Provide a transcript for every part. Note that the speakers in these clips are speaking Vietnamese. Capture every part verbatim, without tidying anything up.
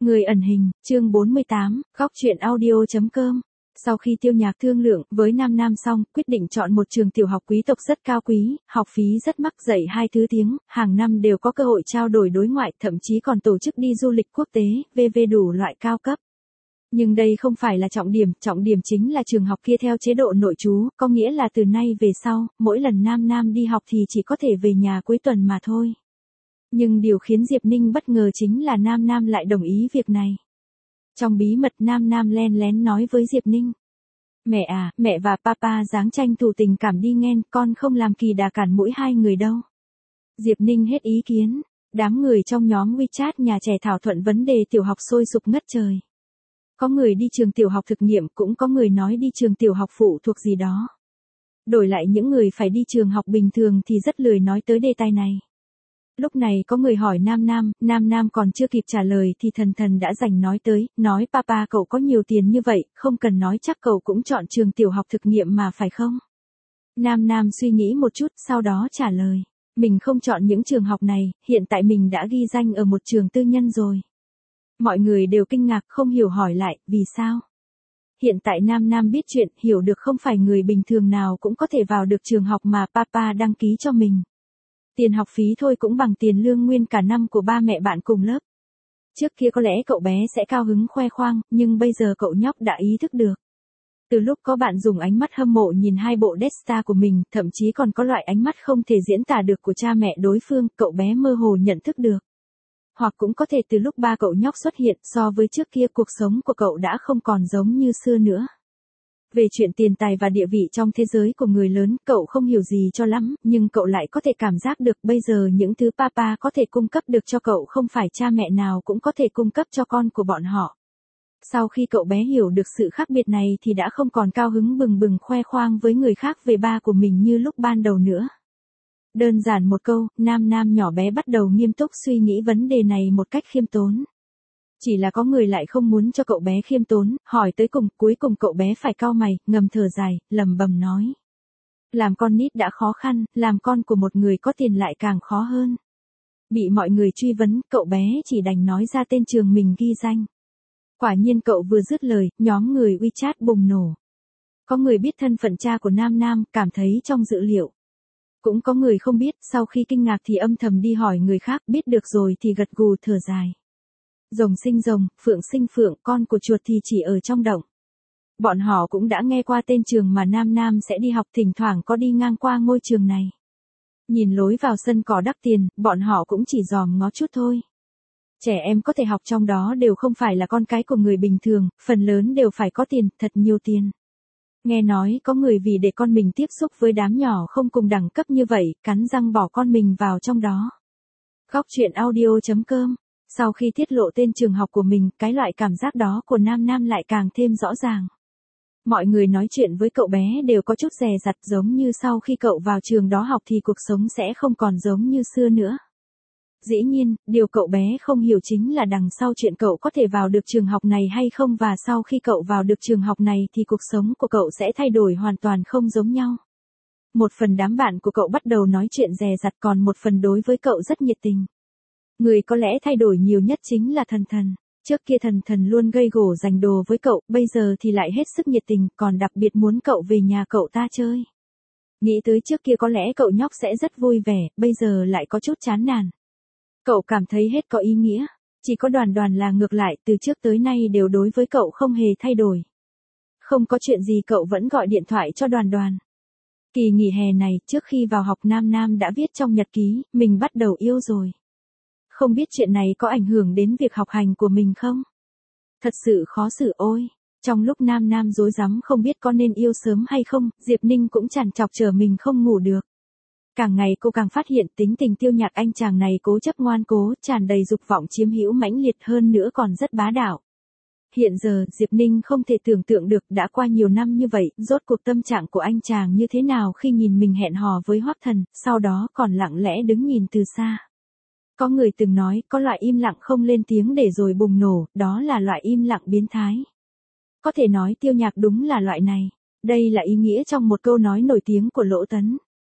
Người ẩn hình, chương bốn mươi tám, góc chuyện audio.com. Sau khi Tiêu Nhạc thương lượng với Nam Nam xong, quyết định chọn một trường tiểu học quý tộc rất cao quý, học phí rất mắc, dạy hai thứ tiếng, hàng năm đều có cơ hội trao đổi đối ngoại, thậm chí còn tổ chức đi du lịch quốc tế, vân vân đủ loại cao cấp. Nhưng đây không phải là trọng điểm, trọng điểm chính là trường học kia theo chế độ nội trú, có nghĩa là từ nay về sau, mỗi lần Nam Nam đi học thì chỉ có thể về nhà cuối tuần mà thôi. Nhưng điều khiến Diệp Ninh bất ngờ chính là Nam Nam lại đồng ý việc này. Trong bí mật Nam Nam len lén nói với Diệp Ninh. Mẹ à, mẹ và papa dáng tranh thủ tình cảm đi nghen, con không làm kỳ đà cản mũi hai người đâu. Diệp Ninh hết ý kiến, đám người trong nhóm WeChat nhà trẻ thảo thuận vấn đề tiểu học sôi sục ngất trời. Có người đi trường tiểu học thực nghiệm, cũng có người nói đi trường tiểu học phụ thuộc gì đó. Đổi lại những người phải đi trường học bình thường thì rất lười nói tới đề tài này. Lúc này có người hỏi Nam Nam, Nam Nam còn chưa kịp trả lời thì Thần Thần đã rảnh nói tới, nói papa cậu có nhiều tiền như vậy, không cần nói chắc cậu cũng chọn trường tiểu học thực nghiệm mà phải không? Nam Nam suy nghĩ một chút, sau đó trả lời, mình không chọn những trường học này, hiện tại mình đã ghi danh ở một trường tư nhân rồi. Mọi người đều kinh ngạc không hiểu hỏi lại, vì sao? Hiện tại Nam Nam biết chuyện, hiểu được không phải người bình thường nào cũng có thể vào được trường học mà papa đăng ký cho mình. Tiền học phí thôi cũng bằng tiền lương nguyên cả năm của ba mẹ bạn cùng lớp. Trước kia có lẽ cậu bé sẽ cao hứng khoe khoang, nhưng bây giờ cậu nhóc đã ý thức được. Từ lúc có bạn dùng ánh mắt hâm mộ nhìn hai bộ Desta của mình, thậm chí còn có loại ánh mắt không thể diễn tả được của cha mẹ đối phương, cậu bé mơ hồ nhận thức được. Hoặc cũng có thể từ lúc ba cậu nhóc xuất hiện, so với trước kia cuộc sống của cậu đã không còn giống như xưa nữa. Về chuyện tiền tài và địa vị trong thế giới của người lớn, cậu không hiểu gì cho lắm, nhưng cậu lại có thể cảm giác được bây giờ những thứ papa có thể cung cấp được cho cậu không phải cha mẹ nào cũng có thể cung cấp cho con của bọn họ. Sau khi cậu bé hiểu được sự khác biệt này thì đã không còn cao hứng bừng bừng khoe khoang với người khác về ba của mình như lúc ban đầu nữa. Đơn giản một câu, Nam Nam nhỏ bé bắt đầu nghiêm túc suy nghĩ vấn đề này một cách khiêm tốn. Chỉ là có người lại không muốn cho cậu bé khiêm tốn, hỏi tới cùng, cuối cùng cậu bé phải cau mày, ngầm thở dài, lẩm bẩm nói. Làm con nít đã khó khăn, làm con của một người có tiền lại càng khó hơn. Bị mọi người truy vấn, cậu bé chỉ đành nói ra tên trường mình ghi danh. Quả nhiên cậu vừa dứt lời, nhóm người WeChat bùng nổ. Có người biết thân phận cha của Nam Nam, cảm thấy trong dự liệu. Cũng có người không biết, sau khi kinh ngạc thì âm thầm đi hỏi người khác, biết được rồi thì gật gù thở dài. Rồng sinh rồng, phượng sinh phượng, con của chuột thì chỉ ở trong động. Bọn họ cũng đã nghe qua tên trường mà Nam Nam sẽ đi học, thỉnh thoảng có đi ngang qua ngôi trường này. Nhìn lối vào sân cỏ đắt tiền, bọn họ cũng chỉ dòm ngó chút thôi. Trẻ em có thể học trong đó đều không phải là con cái của người bình thường, phần lớn đều phải có tiền, thật nhiều tiền. Nghe nói có người vì để con mình tiếp xúc với đám nhỏ không cùng đẳng cấp như vậy, cắn răng bỏ con mình vào trong đó. Góc chuyện audio.com. Sau khi tiết lộ tên trường học của mình, cái loại cảm giác đó của Nam Nam lại càng thêm rõ ràng. Mọi người nói chuyện với cậu bé đều có chút dè dặt, giống như sau khi cậu vào trường đó học thì cuộc sống sẽ không còn giống như xưa nữa. Dĩ nhiên, điều cậu bé không hiểu chính là đằng sau chuyện cậu có thể vào được trường học này hay không, và sau khi cậu vào được trường học này thì cuộc sống của cậu sẽ thay đổi hoàn toàn không giống nhau. Một phần đám bạn của cậu bắt đầu nói chuyện dè dặt, còn một phần đối với cậu rất nhiệt tình. Người có lẽ thay đổi nhiều nhất chính là Thần Thần. Trước kia Thần Thần luôn gây gổ giành đồ với cậu, bây giờ thì lại hết sức nhiệt tình, còn đặc biệt muốn cậu về nhà cậu ta chơi. Nghĩ tới trước kia có lẽ cậu nhóc sẽ rất vui vẻ, bây giờ lại có chút chán nản. Cậu cảm thấy hết có ý nghĩa. Chỉ có Đoàn Đoàn là ngược lại, từ trước tới nay đều đối với cậu không hề thay đổi. Không có chuyện gì cậu vẫn gọi điện thoại cho Đoàn Đoàn. Kỳ nghỉ hè này, trước khi vào học Nam Nam đã viết trong nhật ký, mình bắt đầu yêu rồi. Không biết chuyện này có ảnh hưởng đến việc học hành của mình không? Thật sự khó xử ôi. Trong lúc Nam Nam rối rắm không biết có nên yêu sớm hay không, Diệp Ninh cũng trằn trọc chờ mình không ngủ được. Càng ngày cô càng phát hiện tính tình Tiêu Nhạc anh chàng này cố chấp ngoan cố, tràn đầy dục vọng chiếm hữu mãnh liệt, hơn nữa còn rất bá đạo. Hiện giờ, Diệp Ninh không thể tưởng tượng được đã qua nhiều năm như vậy, rốt cuộc tâm trạng của anh chàng như thế nào khi nhìn mình hẹn hò với Hoắc Thần, sau đó còn lặng lẽ đứng nhìn từ xa. Có người từng nói, có loại im lặng không lên tiếng để rồi bùng nổ, đó là loại im lặng biến thái. Có thể nói Tiêu Nhạc đúng là loại này. Đây là ý nghĩa trong một câu nói nổi tiếng của Lỗ Tấn.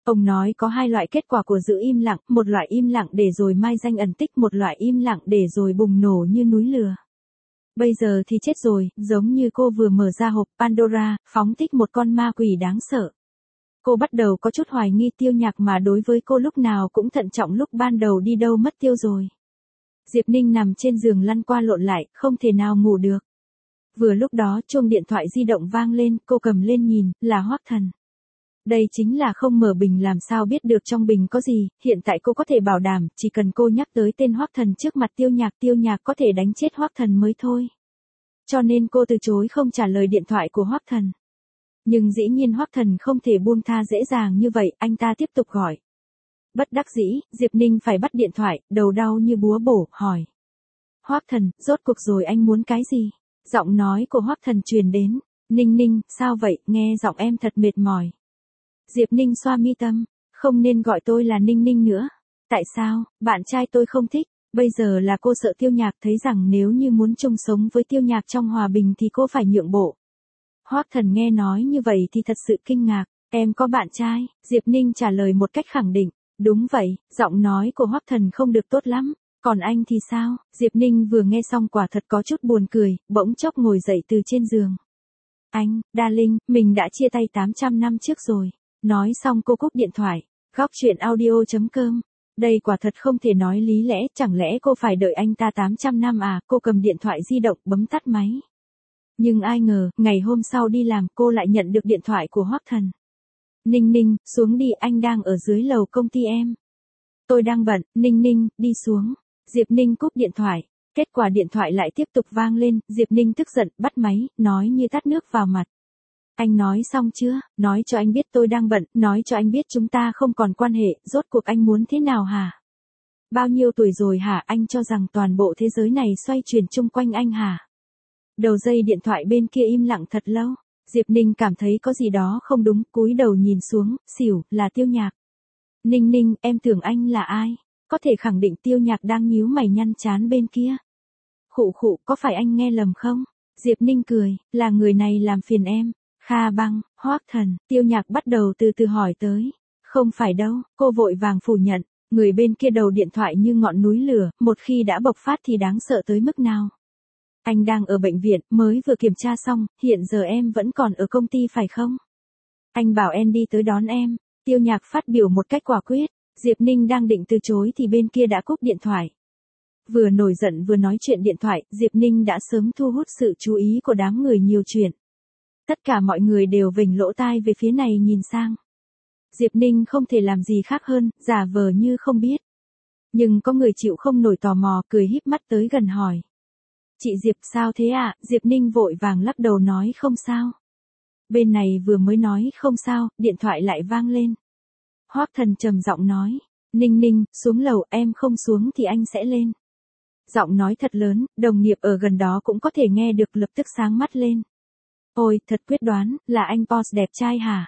Ông nói có hai loại kết quả của giữ im lặng, một loại im lặng để rồi mai danh ẩn tích, một loại im lặng để rồi bùng nổ như núi lửa. Bây giờ thì chết rồi, giống như cô vừa mở ra hộp Pandora, phóng thích một con ma quỷ đáng sợ. Cô bắt đầu có chút hoài nghi Tiêu Nhạc mà đối với cô lúc nào cũng thận trọng lúc ban đầu đi đâu mất tiêu rồi. Diệp Ninh nằm trên giường lăn qua lộn lại, không thể nào ngủ được. Vừa lúc đó chuông điện thoại di động vang lên, cô cầm lên nhìn, là Hoắc Thần. Đây chính là không mở bình làm sao biết được trong bình có gì, hiện tại cô có thể bảo đảm, chỉ cần cô nhắc tới tên Hoắc Thần trước mặt Tiêu Nhạc, Tiêu Nhạc có thể đánh chết Hoắc Thần mới thôi. Cho nên cô từ chối không trả lời điện thoại của Hoắc Thần. Nhưng dĩ nhiên Hoắc Thần không thể buông tha dễ dàng như vậy, anh ta tiếp tục gọi. Bất đắc dĩ, Diệp Ninh phải bắt điện thoại, đầu đau như búa bổ, hỏi. Hoắc Thần, rốt cuộc rồi anh muốn cái gì? Giọng nói của Hoắc Thần truyền đến. Ninh Ninh, sao vậy, nghe giọng em thật mệt mỏi. Diệp Ninh xoa mi tâm, không nên gọi tôi là Ninh Ninh nữa. Tại sao, bạn trai tôi không thích, bây giờ là cô sợ Tiêu Nhạc thấy rằng nếu như muốn chung sống với Tiêu Nhạc trong hòa bình thì cô phải nhượng bộ. Hoắc Thần nghe nói như vậy thì thật sự kinh ngạc, em có bạn trai, Diệp Ninh trả lời một cách khẳng định. Đúng vậy, giọng nói của Hoắc Thần không được tốt lắm, còn anh thì sao? Diệp Ninh vừa nghe xong quả thật có chút buồn cười, bỗng chốc ngồi dậy từ trên giường. Anh, Darling, mình đã chia tay tám trăm năm trước rồi. Nói xong cô cúp điện thoại. Góc truyện audio chấm com. Đây quả thật không thể nói lý lẽ, chẳng lẽ cô phải đợi anh ta tám trăm năm à? Cô cầm điện thoại di động bấm tắt máy. Nhưng ai ngờ, ngày hôm sau đi làm cô lại nhận được điện thoại của Hoắc Thần. Ninh Ninh, xuống đi, anh đang ở dưới lầu công ty em. Tôi đang bận, Ninh Ninh, đi xuống. Diệp Ninh cúp điện thoại. Kết quả điện thoại lại tiếp tục vang lên, Diệp Ninh tức giận, bắt máy, nói như tát nước vào mặt. Anh nói xong chưa? Nói cho anh biết tôi đang bận, nói cho anh biết chúng ta không còn quan hệ, rốt cuộc anh muốn thế nào hả? Bao nhiêu tuổi rồi hả? Anh cho rằng toàn bộ thế giới này xoay chuyển chung quanh anh hả? Đầu dây điện thoại bên kia im lặng thật lâu. Diệp Ninh cảm thấy có gì đó không đúng, cúi đầu nhìn xuống, xỉu, là Tiêu Nhạc. Ninh Ninh, em tưởng anh là ai? Có thể khẳng định Tiêu Nhạc đang nhíu mày nhăn chán bên kia. Khụ khụ, có phải anh nghe lầm không? Diệp Ninh cười, là người này làm phiền em. Kha Băng, Hoắc Thần, Tiêu Nhạc bắt đầu từ từ hỏi tới. Không phải đâu, cô vội vàng phủ nhận, người bên kia đầu điện thoại như ngọn núi lửa, một khi đã bộc phát thì đáng sợ tới mức nào. Anh đang ở bệnh viện, mới vừa kiểm tra xong, hiện giờ em vẫn còn ở công ty phải không? Anh bảo em đi tới đón em. Tiêu Nhạc phát biểu một cách quả quyết, Diệp Ninh đang định từ chối thì bên kia đã cúp điện thoại. Vừa nổi giận vừa nói chuyện điện thoại, Diệp Ninh đã sớm thu hút sự chú ý của đám người nhiều chuyện. Tất cả mọi người đều vểnh lỗ tai về phía này nhìn sang. Diệp Ninh không thể làm gì khác hơn, giả vờ như không biết. Nhưng có người chịu không nổi tò mò, cười híp mắt tới gần hỏi. Chị Diệp sao thế ạ? À? Diệp Ninh vội vàng lắc đầu nói không sao. Bên này vừa mới nói không sao, điện thoại lại vang lên. Hoắc Thần trầm giọng nói. Ninh Ninh, xuống lầu, em không xuống thì anh sẽ lên. Giọng nói thật lớn, đồng nghiệp ở gần đó cũng có thể nghe được, lập tức sáng mắt lên. Ôi, thật quyết đoán, là anh boss đẹp trai hả?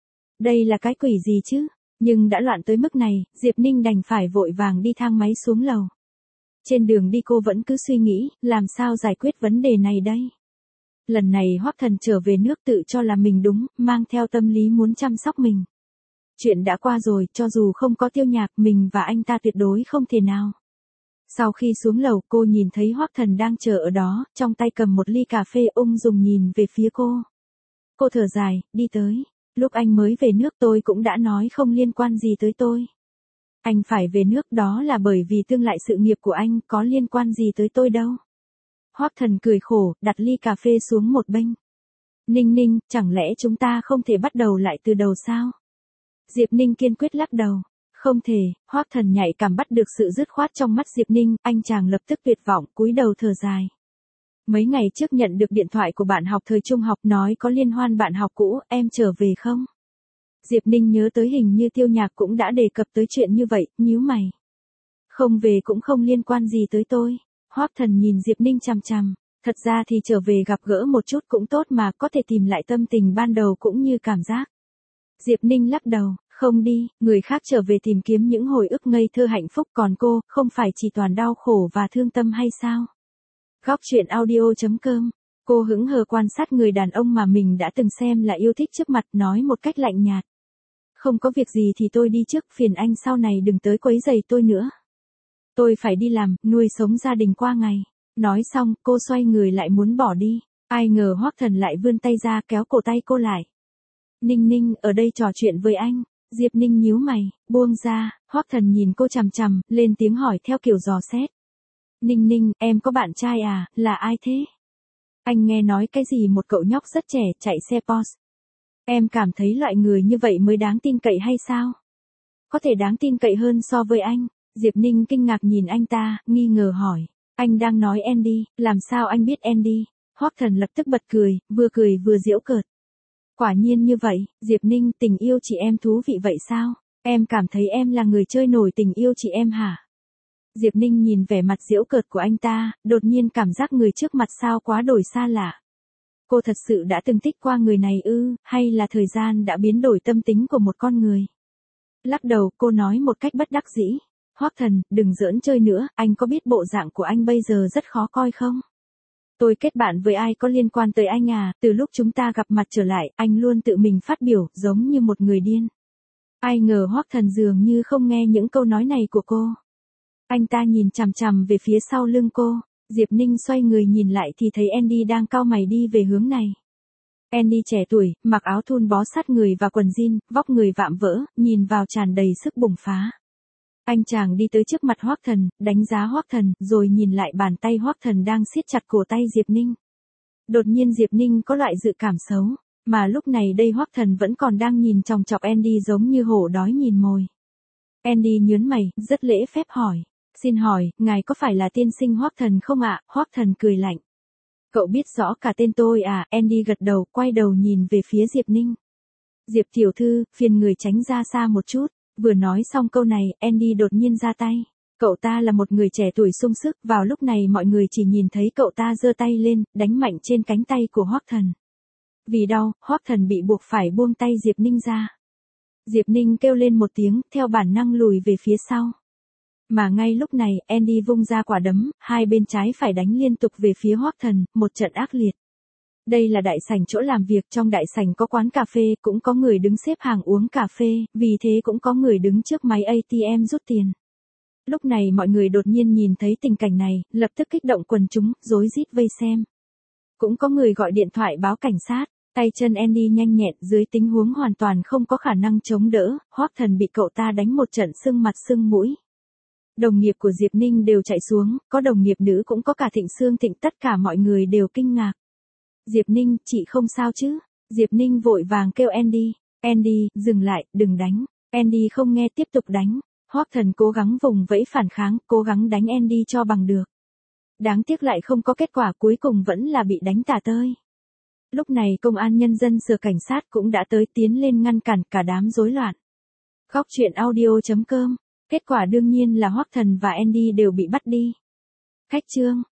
Đây là cái quỷ gì chứ? Nhưng đã loạn tới mức này, Diệp Ninh đành phải vội vàng đi thang máy xuống lầu. Trên đường đi cô vẫn cứ suy nghĩ, làm sao giải quyết vấn đề này đây? Lần này Hoắc Thần trở về nước tự cho là mình đúng, mang theo tâm lý muốn chăm sóc mình. Chuyện đã qua rồi, cho dù không có Tiêu Nhạc, mình và anh ta tuyệt đối không thể nào. Sau khi xuống lầu, cô nhìn thấy Hoắc Thần đang chờ ở đó, trong tay cầm một ly cà phê, ung dung nhìn về phía cô. Cô thở dài, đi tới. Lúc anh mới về nước tôi cũng đã nói không liên quan gì tới tôi. Anh phải về nước đó là bởi vì tương lai sự nghiệp của anh, có liên quan gì tới tôi đâu. Hoắc Thần cười khổ, đặt ly cà phê xuống một bên. Ninh Ninh, chẳng lẽ chúng ta không thể bắt đầu lại từ đầu sao? Diệp Ninh kiên quyết lắc đầu. Không thể, Hoắc Thần nhạy cảm bắt được sự dứt khoát trong mắt Diệp Ninh, anh chàng lập tức tuyệt vọng, cúi đầu thở dài. Mấy ngày trước nhận được điện thoại của bạn học thời trung học nói có liên hoan bạn học cũ, em trở về không? Diệp Ninh nhớ tới hình như Tiêu Nhạc cũng đã đề cập tới chuyện như vậy, nhíu mày. Không về cũng không liên quan gì tới tôi. Hoắc Thần nhìn Diệp Ninh chằm chằm, thật ra thì trở về gặp gỡ một chút cũng tốt mà, có thể tìm lại tâm tình ban đầu cũng như cảm giác. Diệp Ninh lắc đầu, không đi, người khác trở về tìm kiếm những hồi ức ngây thơ hạnh phúc, còn cô, không phải chỉ toàn đau khổ và thương tâm hay sao? Góc truyện audio chấm com. Cô hững hờ quan sát người đàn ông mà mình đã từng xem là yêu thích trước mặt, nói một cách lạnh nhạt. không có việc gì thì tôi đi trước, phiền anh sau này đừng tới quấy rầy tôi nữa. Tôi phải đi làm, nuôi sống gia đình qua ngày. Nói xong, cô xoay người lại muốn bỏ đi. Ai ngờ Hoắc Thần lại vươn tay ra kéo cổ tay cô lại. Ninh Ninh, ở đây trò chuyện với anh. Diệp Ninh nhíu mày, buông ra, Hoắc Thần nhìn cô chằm chằm, lên tiếng hỏi theo kiểu dò xét. Ninh Ninh, em có bạn trai à, là ai thế? Anh nghe nói cái gì một cậu nhóc rất trẻ, chạy xe Porsche. Em cảm thấy loại người như vậy mới đáng tin cậy hay sao? Có thể đáng tin cậy hơn so với anh. Diệp Ninh kinh ngạc nhìn anh ta, nghi ngờ hỏi. Anh đang nói Andy, làm sao anh biết Andy? Hoắc Thần lập tức bật cười, vừa cười vừa giễu cợt. Quả nhiên như vậy, Diệp Ninh, tình yêu chị em thú vị vậy sao? Em cảm thấy em là người chơi nổi tình yêu chị em hả? Diệp Ninh nhìn vẻ mặt giễu cợt của anh ta, đột nhiên cảm giác người trước mặt sao quá đổi xa lạ. Cô thật sự đã từng thích qua người này ư, hay là thời gian đã biến đổi tâm tính của một con người? Lắc đầu, cô nói một cách bất đắc dĩ. Hoắc Thần, đừng giỡn chơi nữa, anh có biết bộ dạng của anh bây giờ rất khó coi không? Tôi kết bạn với ai có liên quan tới anh à, từ lúc chúng ta gặp mặt trở lại, anh luôn tự mình phát biểu, giống như một người điên. Ai ngờ Hoắc Thần dường như không nghe những câu nói này của cô. Anh ta nhìn chằm chằm về phía sau lưng cô, Diệp Ninh xoay người nhìn lại thì thấy Andy đang cau mày đi về hướng này. Andy trẻ tuổi, mặc áo thun bó sát người và quần jean, vóc người vạm vỡ, nhìn vào tràn đầy sức bùng phá. Anh chàng đi tới trước mặt Hoắc Thần, đánh giá Hoắc Thần, rồi nhìn lại bàn tay Hoắc Thần đang siết chặt cổ tay Diệp Ninh. Đột nhiên Diệp Ninh có loại dự cảm xấu, mà lúc này đây Hoắc Thần vẫn còn đang nhìn chòng chọc Andy giống như hổ đói nhìn mồi. Andy nhướng mày, rất lễ phép hỏi. Xin hỏi, ngài có phải là tiên sinh Hoắc Thần không ạ? Hoắc Thần cười lạnh. Cậu biết rõ cả tên tôi à? Andy gật đầu, quay đầu nhìn về phía Diệp Ninh. Diệp tiểu thư, phiền người tránh ra xa một chút. Vừa nói xong câu này, Andy đột nhiên ra tay. Cậu ta là một người trẻ tuổi sung sức, vào lúc này mọi người chỉ nhìn thấy cậu ta giơ tay lên, đánh mạnh trên cánh tay của Hoắc Thần. Vì đau, Hoắc Thần bị buộc phải buông tay Diệp Ninh ra. Diệp Ninh kêu lên một tiếng, theo bản năng lùi về phía sau. Mà ngay lúc này, Andy vung ra quả đấm, hai bên trái phải đánh liên tục về phía Hoắc Thần, một trận ác liệt. Đây là đại sảnh chỗ làm việc, trong đại sảnh có quán cà phê, cũng có người đứng xếp hàng uống cà phê, vì thế cũng có người đứng trước máy a tê em rút tiền. Lúc này mọi người đột nhiên nhìn thấy tình cảnh này, lập tức kích động quần chúng, rối rít vây xem. Cũng có người gọi điện thoại báo cảnh sát, tay chân Andy nhanh nhẹn dưới tình huống hoàn toàn không có khả năng chống đỡ, Hoắc Thần bị cậu ta đánh một trận sưng mặt sưng mũi. Đồng nghiệp của Diệp Ninh đều chạy xuống, có đồng nghiệp nữ cũng có cả Thịnh Sương Thịnh, tất cả mọi người đều kinh ngạc. Diệp Ninh, chị không sao chứ? Diệp Ninh vội vàng kêu Andy. Andy, dừng lại, đừng đánh. Andy không nghe tiếp tục đánh. Hoắc Thần cố gắng vùng vẫy phản kháng, cố gắng đánh Andy cho bằng được. Đáng tiếc lại không có kết quả, cuối cùng vẫn là bị đánh tả tơi. Lúc này công an nhân dân sở cảnh sát cũng đã tới, tiến lên ngăn cản cả đám rối loạn. Góc truyện audio chấm com. Kết quả đương nhiên là Hoắc Thần và Andy đều bị bắt đi. Khách chương.